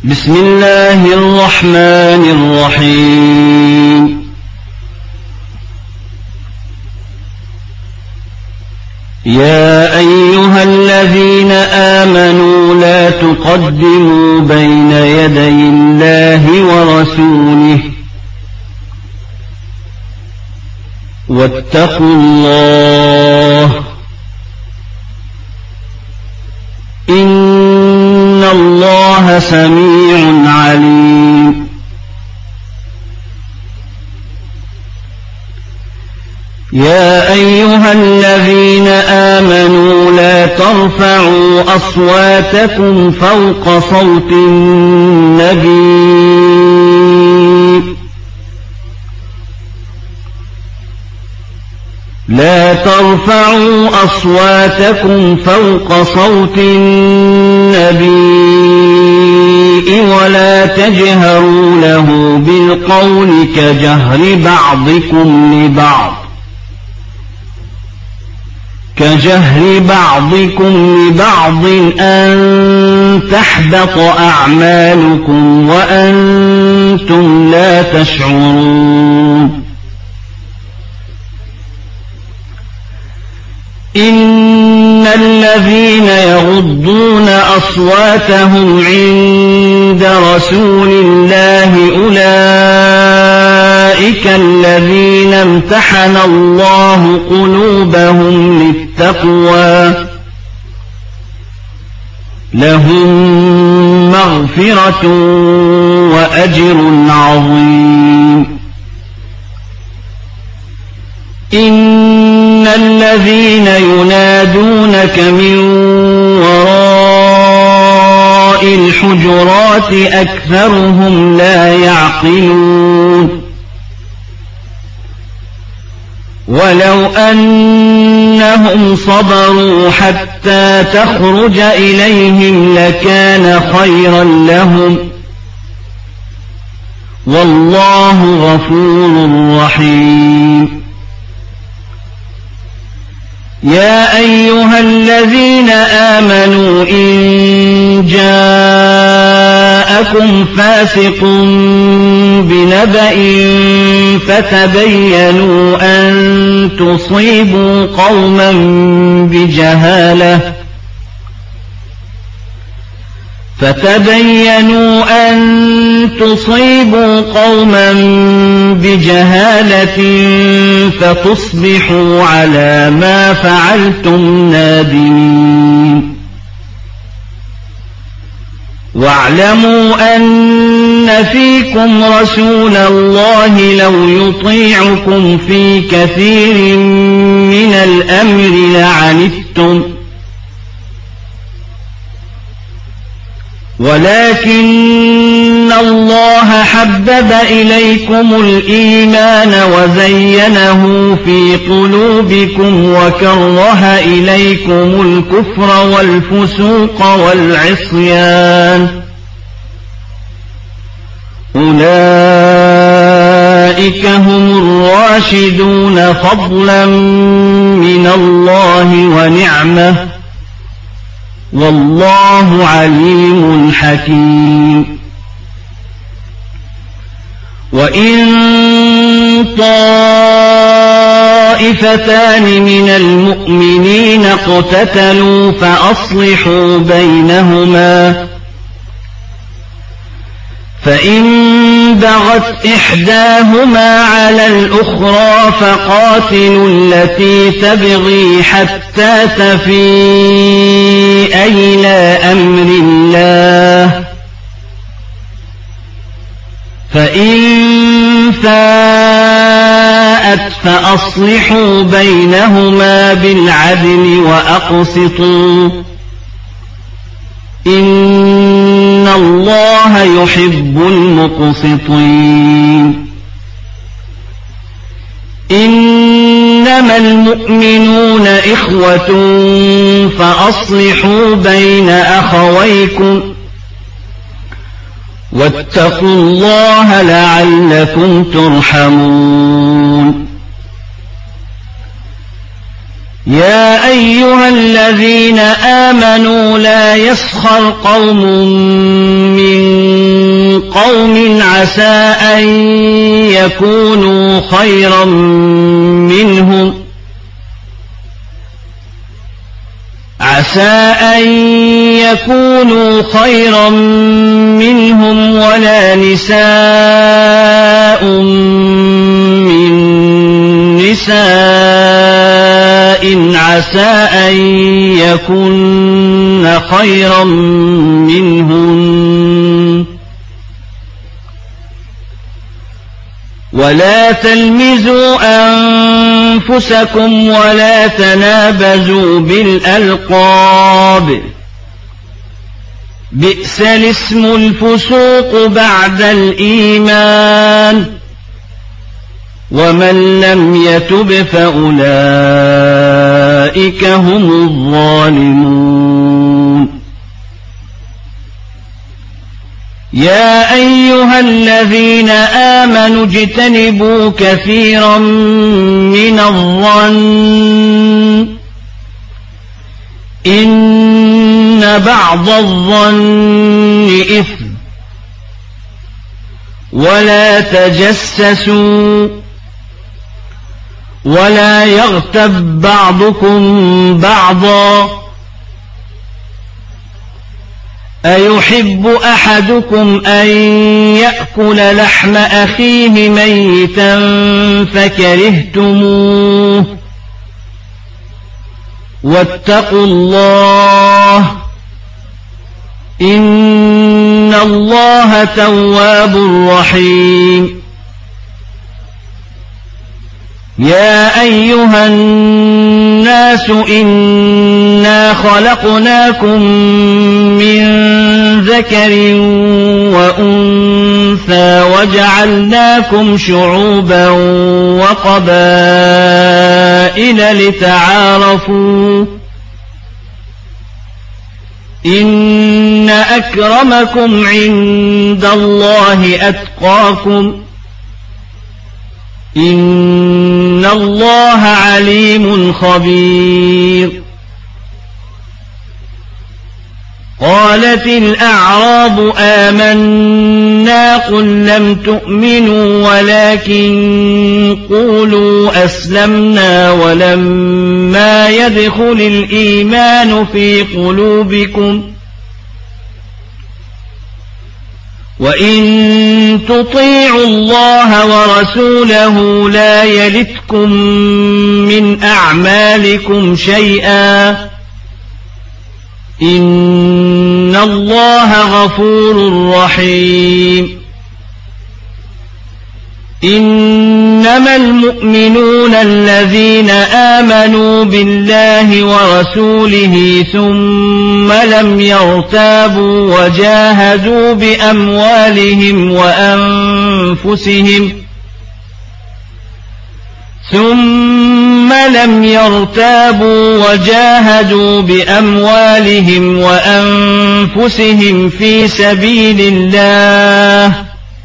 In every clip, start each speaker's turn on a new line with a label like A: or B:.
A: بسم الله الرحمن الرحيم. يا أيها الذين آمنوا لا تقدموا بين يدي الله ورسوله واتقوا الله إن الله سميع عليم. يا أيها الذين آمنوا لا ترفعوا أصواتكم فوق صوت النبي لا ترفعوا أصواتكم فوق صوت النبي ولا تجهروا له بالقول كجهر بعضكم لبعض أن تحبط أعمالكم وأنتم لا تشعرون. إن الذين يغضون أصواتهم عند رسول الله أولئك الذين امتحن الله قلوبهم للتقوى لهم مغفرة وأجر عظيم. إن الذين ينادونك من وراء الحجرات أكثرهم لا يعقلون. ولو أنهم صبروا حتى تخرج إليهم لكان خيرا لهم والله غفور رحيم. يا أيها الذين آمنوا إن جاءكم فاسق بنبأ فتبينوا أن تصيبوا قوما بجهالة فتصبحوا على ما فعلتم نادمين. واعلموا أن فيكم رسول الله لو يطيعكم في كثير من الأمر لعنتم ولكن الله حبب إليكم الإيمان وزينه في قلوبكم وكره إليكم الكفر والفسوق والعصيان أولئك هم الراشدون فضلا من الله ونعمة والله عليم حكيم. وإن طائفتان من المؤمنين اقتتلوا فأصلحوا بينهما فإن بغت إحداهما على الأخرى فقاتلوا التي تبغي حتى تفيء إلى أمر الله فإن فاءت فأصلحوا بينهما بالعدل وأقسطوا إن الله يحب المقسطين. إنما المؤمنون إخوة فأصلحوا بين أخويكم واتقوا الله لعلكم ترحمون. يا أيها الذين آمنوا لا يسخر قوم من قوم عسى أن يكونوا خيرا منهم ولا نساء من نساء عسى أن يكن خيرا منهن ولا تلمزوا أنفسكم ولا تنابزوا بالألقاب بئس الاسم الفسوق بعد الإيمان ومن لم يتب فأولئك هم الظالمون يا أيها الذين آمنوا اجتنبوا كثيرا من الظن إن بعض الظن إثم ولا تجسسوا ولا يغتب بعضكم بعضا أيحب أحدكم أن يأكل لحم أخيه ميتا فكرهتموه واتقوا الله إن الله تواب رحيم يا أيها الناس إنا خلقناكم من ذكر وأنثى وجعلناكم شعوبا وقبائل لتعارفوا إن أكرمكم عند الله أتقاكم إن الله عليم خبير قالت الأعراب آمنا قل لم تؤمنوا ولكن قولوا أسلمنا ولما يدخل الإيمان في قلوبكم وإن تطيعوا الله ورسوله لا يلتكم من أعمالكم شيئا إن الله غفور رحيم إنما المؤمنون الذين آمنوا بالله ورسوله ثم لم يرتابوا وجاهدوا بأموالهم وأنفسهم في سبيل الله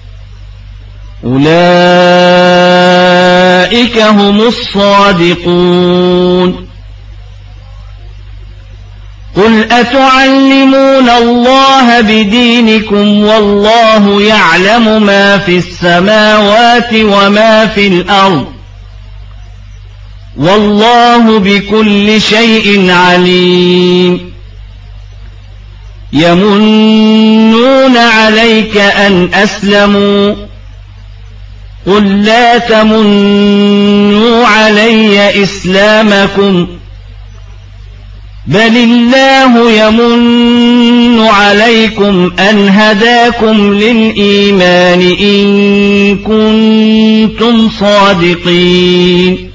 A: أولئك هم الصادقون قل أتعلمون الله بدينكم والله يعلم ما في السماوات وما في الأرض والله بكل شيء عليم يمنون عليك أن أسلموا قل لا تمنوا علي إسلامكم بل الله يمن عليكم أن هداكم للإيمان إن كنتم صادقين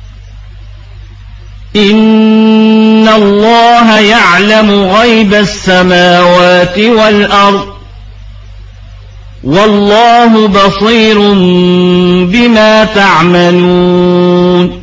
A: إن الله يعلم غيب السماوات والأرض والله بصير بما تعملون